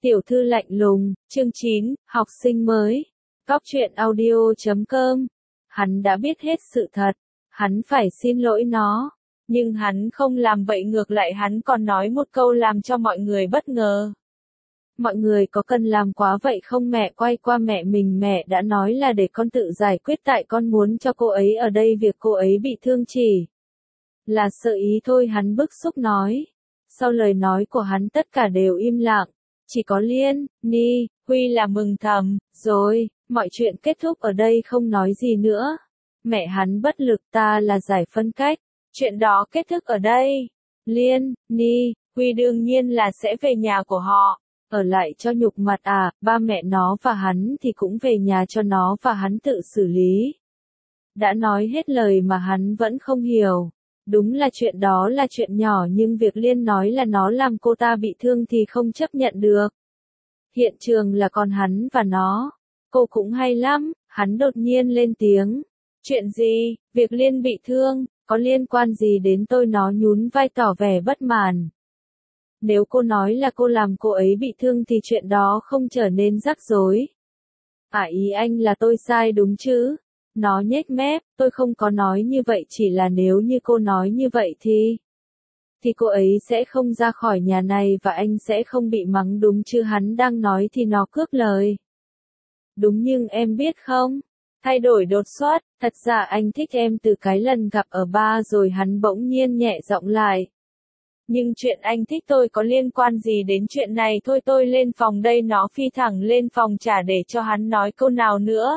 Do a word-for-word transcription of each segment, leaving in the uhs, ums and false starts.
Tiểu thư lạnh lùng, chương chín, học sinh mới. Cóc truyện audio chấm com. Hắn đã biết hết sự thật, hắn phải xin lỗi nó, nhưng hắn không làm vậy, ngược lại hắn còn nói một câu làm cho mọi người bất ngờ. Mọi người có cần làm quá vậy không? Mẹ quay qua mẹ mình, mẹ đã nói là để con tự giải quyết, tại con muốn cho cô ấy ở đây, việc cô ấy bị thương chỉ là sợ ý thôi. Hắn bức xúc nói. Sau lời nói của hắn tất cả đều im lặng, chỉ có Liên, Ni, Huy là mừng thầm. Rồi, mọi chuyện kết thúc ở đây, không nói gì nữa. Mẹ hắn bất lực, ta là giải phân cách, chuyện đó kết thúc ở đây. Liên, Ni, Huy đương nhiên là sẽ về nhà của họ, ở lại cho nhục mặt à, ba mẹ nó và hắn thì cũng về nhà cho nó và hắn tự xử lý. Đã nói hết lời mà hắn vẫn không hiểu. Đúng là chuyện đó là chuyện nhỏ, nhưng việc Liên nói là nó làm cô ta bị thương thì không chấp nhận được. Hiện trường là còn hắn và nó. Cô cũng hay lắm, hắn đột nhiên lên tiếng. Chuyện gì? Việc Liên bị thương, có liên quan gì đến tôi? Nó nhún vai tỏ vẻ bất mãn. Nếu cô nói là cô làm cô ấy bị thương thì chuyện đó không trở nên rắc rối. À, ý anh là tôi sai đúng chứ? Nó nhếch mép, tôi không có nói như vậy, chỉ là nếu như cô nói như vậy thì... Thì cô ấy sẽ không ra khỏi nhà này và anh sẽ không bị mắng đúng chứ? Hắn đang nói thì nó cướp lời. Đúng, nhưng em biết không? Thay đổi đột xuất, thật ra anh thích em từ cái lần gặp ở bar rồi. Hắn bỗng nhiên nhẹ giọng lại. Nhưng chuyện anh thích tôi có liên quan gì đến chuyện này? Thôi tôi lên phòng đây. Nó phi thẳng lên phòng trả để cho hắn nói câu nào nữa.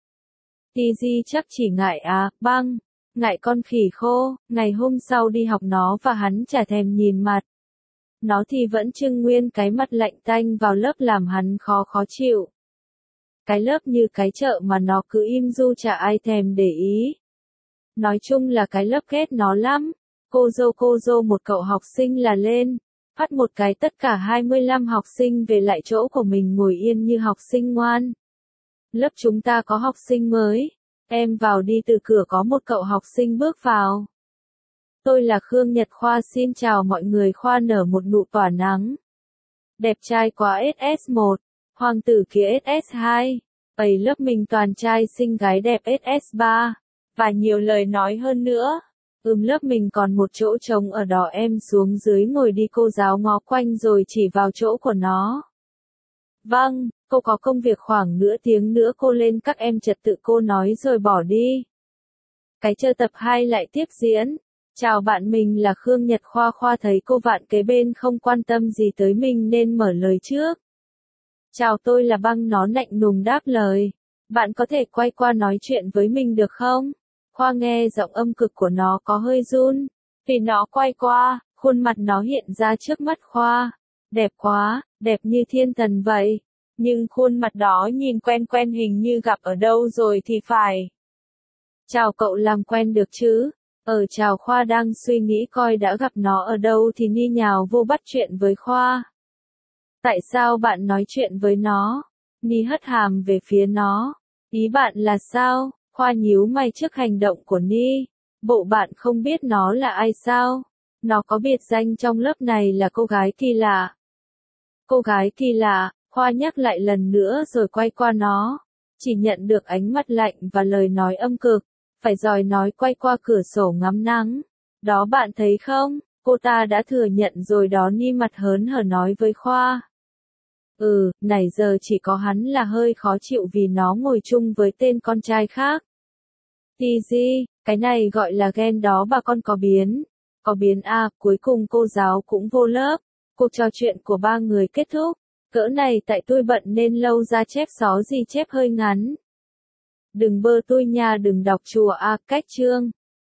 Tizi chắc chỉ ngại à, băng, ngại con khỉ khô. Ngày hôm sau đi học nó và hắn chả thèm nhìn mặt. Nó thì vẫn trưng nguyên cái mặt lạnh tanh vào lớp làm hắn khó khó chịu. Cái lớp như cái chợ mà nó cứ im du chả ai thèm để ý. Nói chung là cái lớp ghét nó lắm. Cô dô cô dô một cậu học sinh là lên, phát một cái tất cả hai mươi lăm học sinh về lại chỗ của mình ngồi yên như học sinh ngoan. Lớp chúng ta có học sinh mới, em vào đi. Từ cửa có một cậu học sinh bước vào. Tôi là Khương Nhật Khoa, xin chào mọi người. Khoa nở một nụ tỏa nắng. Đẹp trai quá. ét ét một, hoàng tử kia ét ét hai, ấy lớp mình toàn trai xinh gái đẹp. ét ét ba, và nhiều lời nói hơn nữa. Ừm, lớp mình còn một chỗ trống ở đó, em xuống dưới ngồi đi. Cô giáo ngó quanh rồi chỉ vào chỗ của nó. Vâng, cô có công việc, khoảng nửa tiếng nữa cô lên. Các em trật tự, cô nói rồi bỏ đi. Cái chơi tập hai lại tiếp diễn. Chào bạn, mình là Khương Nhật Khoa. Khoa thấy cô bạn kế bên không quan tâm gì tới mình nên mở lời trước. Chào, tôi là Băng. Nó lạnh lùng đáp lời. Bạn có thể quay qua nói chuyện với mình được không? Khoa nghe giọng âm cực của nó có hơi run. Vì nó quay qua, khuôn mặt nó hiện ra trước mắt Khoa. Đẹp quá, đẹp như thiên thần vậy. Nhưng khuôn mặt đó nhìn quen quen, hình như gặp ở đâu rồi thì phải. Chào cậu, làm quen được chứ? Ờ chào. Khoa đang suy nghĩ coi đã gặp nó ở đâu thì Ni nhào vô bắt chuyện với Khoa. Tại sao bạn nói chuyện với nó? Ni hất hàm về phía nó. Ý bạn là sao? Khoa nhíu mày trước hành động của Ni. Bộ bạn không biết nó là ai sao? Nó có biệt danh trong lớp này là cô gái kỳ lạ. Cô gái kỳ lạ, Khoa nhắc lại lần nữa rồi quay qua nó. Chỉ nhận được ánh mắt lạnh và lời nói âm cực. Phải rồi nói quay qua cửa sổ ngắm nắng. Đó, bạn thấy không? Cô ta đã thừa nhận rồi đó. Ni mặt hớn hở nói với Khoa. Ừ, nãy giờ chỉ có hắn là hơi khó chịu vì nó ngồi chung với tên con trai khác. Tizi, cái này gọi là ghen đó bà con. Có biến. Có biến à. Cuối cùng cô giáo cũng vô lớp. Cuộc trò chuyện của ba người kết thúc. Cỡ này tại tôi bận nên lâu ra chép xó gì chép hơi ngắn. Đừng bơ tôi nha, đừng đọc chùa a. Cách chương.